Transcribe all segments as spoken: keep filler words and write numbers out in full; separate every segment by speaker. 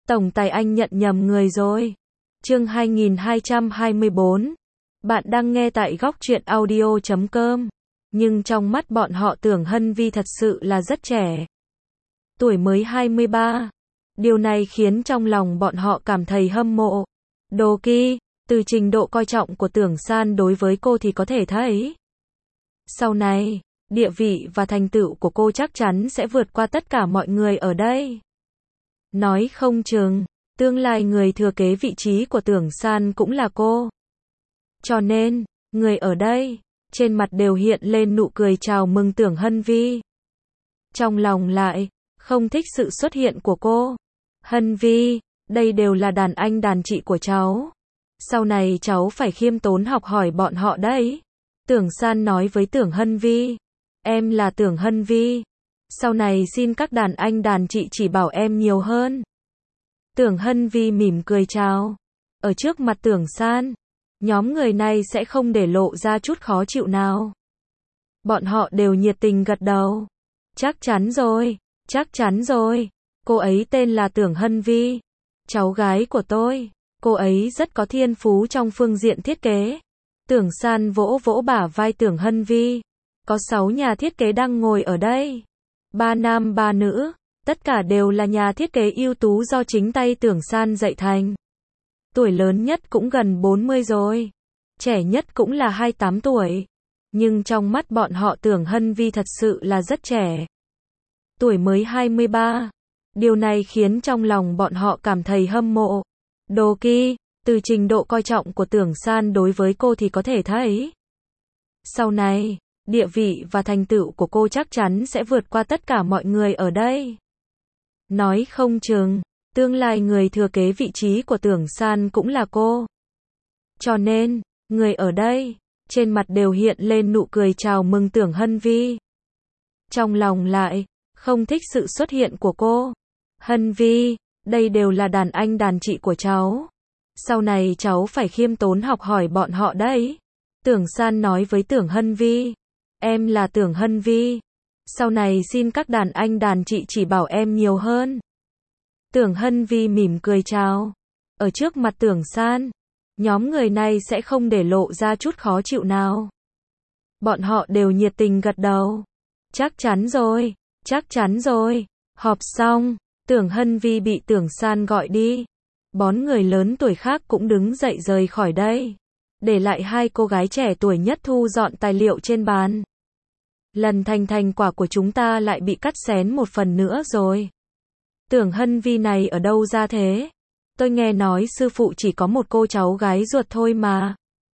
Speaker 1: Tổng tài anh nhận nhầm người rồi. Chương hai nghìn hai trăm hai mươi bốn. Bạn đang nghe tại góc truyện audio chấm com. Nhưng trong mắt bọn họ Tưởng Hân Vi thật sự là rất trẻ. Tuổi mới hai mươi ba. Điều này khiến trong lòng bọn họ cảm thấy hâm mộ. Đố kỵ, từ trình độ coi trọng của Tưởng San đối với cô thì có thể thấy. Sau này, địa vị và thành tựu của cô chắc chắn sẽ vượt qua tất cả mọi người ở đây. Nói không chừng, tương lai người thừa kế vị trí của Tưởng San cũng là cô. Cho nên, người ở đây, trên mặt đều hiện lên nụ cười chào mừng Tưởng Hân Vi. Trong lòng lại, không thích sự xuất hiện của cô. Hân Vi, đây đều là đàn anh đàn chị của cháu. Sau này cháu phải khiêm tốn học hỏi bọn họ đấy. Tưởng San nói với Tưởng Hân Vi. Em là Tưởng Hân Vi. Sau này xin các đàn anh đàn chị chỉ bảo em nhiều hơn. Tưởng Hân Vi mỉm cười chào. Ở trước mặt Tưởng San, nhóm người này sẽ không để lộ ra chút khó chịu nào. Bọn họ đều nhiệt tình gật đầu. Chắc chắn rồi, chắc chắn rồi. Cô ấy tên là Tưởng Hân Vi. Cháu gái của tôi. Cô ấy rất có thiên phú trong phương diện thiết kế. Tưởng San vỗ vỗ bả vai Tưởng Hân Vi. Có sáu nhà thiết kế đang ngồi ở đây. Ba nam ba nữ. Tất cả đều là nhà thiết kế ưu tú do chính tay Tưởng San dạy thành. Tuổi lớn nhất cũng gần bốn mươi rồi. Trẻ nhất cũng là hai mươi tám tuổi. Nhưng trong mắt bọn họ Tưởng Hân Vi thật sự là rất trẻ. Tuổi mới hai mươi ba. Điều này khiến trong lòng bọn họ cảm thấy hâm mộ. Đố kỵ, từ trình độ coi trọng của Tưởng San đối với cô thì có thể thấy. Sau này, địa vị và thành tựu của cô chắc chắn sẽ vượt qua tất cả mọi người ở đây. Nói không chừng, tương lai người thừa kế vị trí của Tưởng San cũng là cô. Cho nên, người ở đây, trên mặt đều hiện lên nụ cười chào mừng Tưởng Hân Vi. Trong lòng lại, không thích sự xuất hiện của cô. Hân Vi, đây đều là đàn anh đàn chị của cháu. Sau này cháu phải khiêm tốn học hỏi bọn họ đấy. Tưởng San nói với Tưởng Hân Vi. Em là Tưởng Hân Vi. Sau này xin các đàn anh đàn chị chỉ bảo em nhiều hơn. Tưởng Hân Vi mỉm cười chào. Ở trước mặt Tưởng San, nhóm người này sẽ không để lộ ra chút khó chịu nào. Bọn họ đều nhiệt tình gật đầu. Chắc chắn rồi, chắc chắn rồi. Họp xong, Tưởng Hân Vi bị Tưởng San gọi đi. Bón người lớn tuổi khác cũng đứng dậy rời khỏi đây. Để lại hai cô gái trẻ tuổi nhất thu dọn tài liệu trên bàn. Lần thành thành quả của chúng ta lại bị cắt xén một phần nữa rồi. Tưởng Hân Vi này ở đâu ra thế? Tôi nghe nói sư phụ chỉ có một cô cháu gái ruột thôi mà.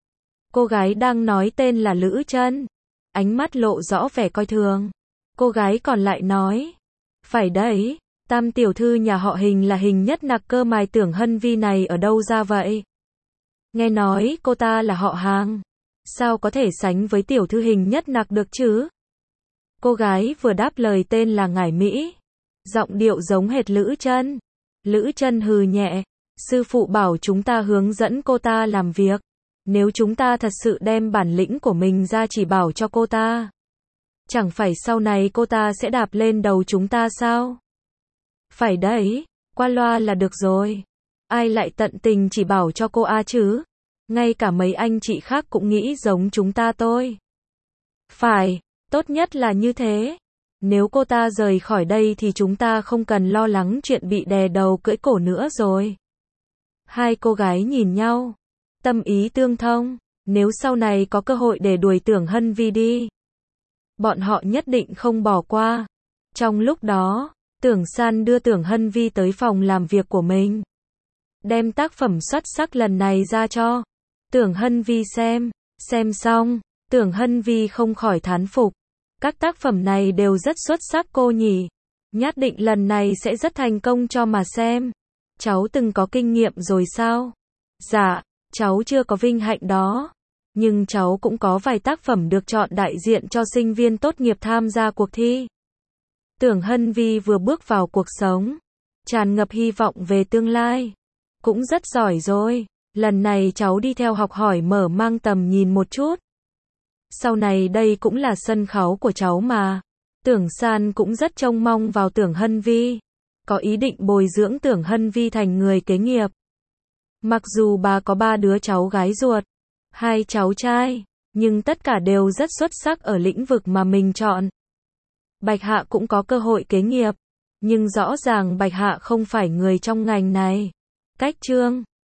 Speaker 1: Cô gái đang nói tên là Lữ Trân. Ánh mắt lộ rõ vẻ coi thường. Cô gái còn lại nói. Phải đấy, tam tiểu thư nhà họ Hình là Hình Nhất Nặc cơ mà. Tưởng Hân Vi này ở đâu ra vậy? Nghe nói cô ta là họ hàng. Sao có thể sánh với tiểu thư Hình Nhất Nặc được chứ? Cô gái vừa đáp lời tên là Ngải Mỹ. Giọng điệu giống hệt Lữ Trân. Lữ Trân hừ nhẹ. Sư phụ bảo chúng ta hướng dẫn cô ta làm việc. Nếu chúng ta thật sự đem bản lĩnh của mình ra chỉ bảo cho cô ta, chẳng phải sau này cô ta sẽ đạp lên đầu chúng ta sao? Phải đấy, qua loa là được rồi. Ai lại tận tình chỉ bảo cho cô a chứ? Ngay cả mấy anh chị khác cũng nghĩ giống chúng ta thôi. Phải, tốt nhất là như thế. Nếu cô ta rời khỏi đây thì chúng ta không cần lo lắng chuyện bị đè đầu cưỡi cổ nữa rồi. Hai cô gái nhìn nhau, tâm ý tương thông. Nếu sau này có cơ hội để đuổi Tưởng Hân Vi đi, bọn họ nhất định không bỏ qua. Trong lúc đó, Tưởng San đưa Tưởng Hân Vi tới phòng làm việc của mình. Đem tác phẩm xuất sắc lần này ra cho Tưởng Hân Vi xem. Xem xong, Tưởng Hân Vi không khỏi thán phục. Các tác phẩm này đều rất xuất sắc cô nhỉ. Nhất định lần này sẽ rất thành công cho mà xem. Cháu từng có kinh nghiệm rồi sao? Dạ, cháu chưa có vinh hạnh đó. Nhưng cháu cũng có vài tác phẩm được chọn đại diện cho sinh viên tốt nghiệp tham gia cuộc thi. Tưởng Hân Vi vừa bước vào cuộc sống, tràn ngập hy vọng về tương lai. Cũng rất giỏi rồi. Lần này cháu đi theo học hỏi mở mang tầm nhìn một chút. Sau này đây cũng là sân khấu của cháu mà. Tưởng San cũng rất trông mong vào Tưởng Hân Vi. có ý định bồi dưỡng Tưởng Hân Vi thành người kế nghiệp. Mặc dù bà có ba đứa cháu gái ruột, hai cháu trai, nhưng tất cả đều rất xuất sắc ở lĩnh vực mà mình chọn. Bạch Hạ cũng có cơ hội kế nghiệp, nhưng rõ ràng Bạch Hạ không phải người trong ngành này. Cách chương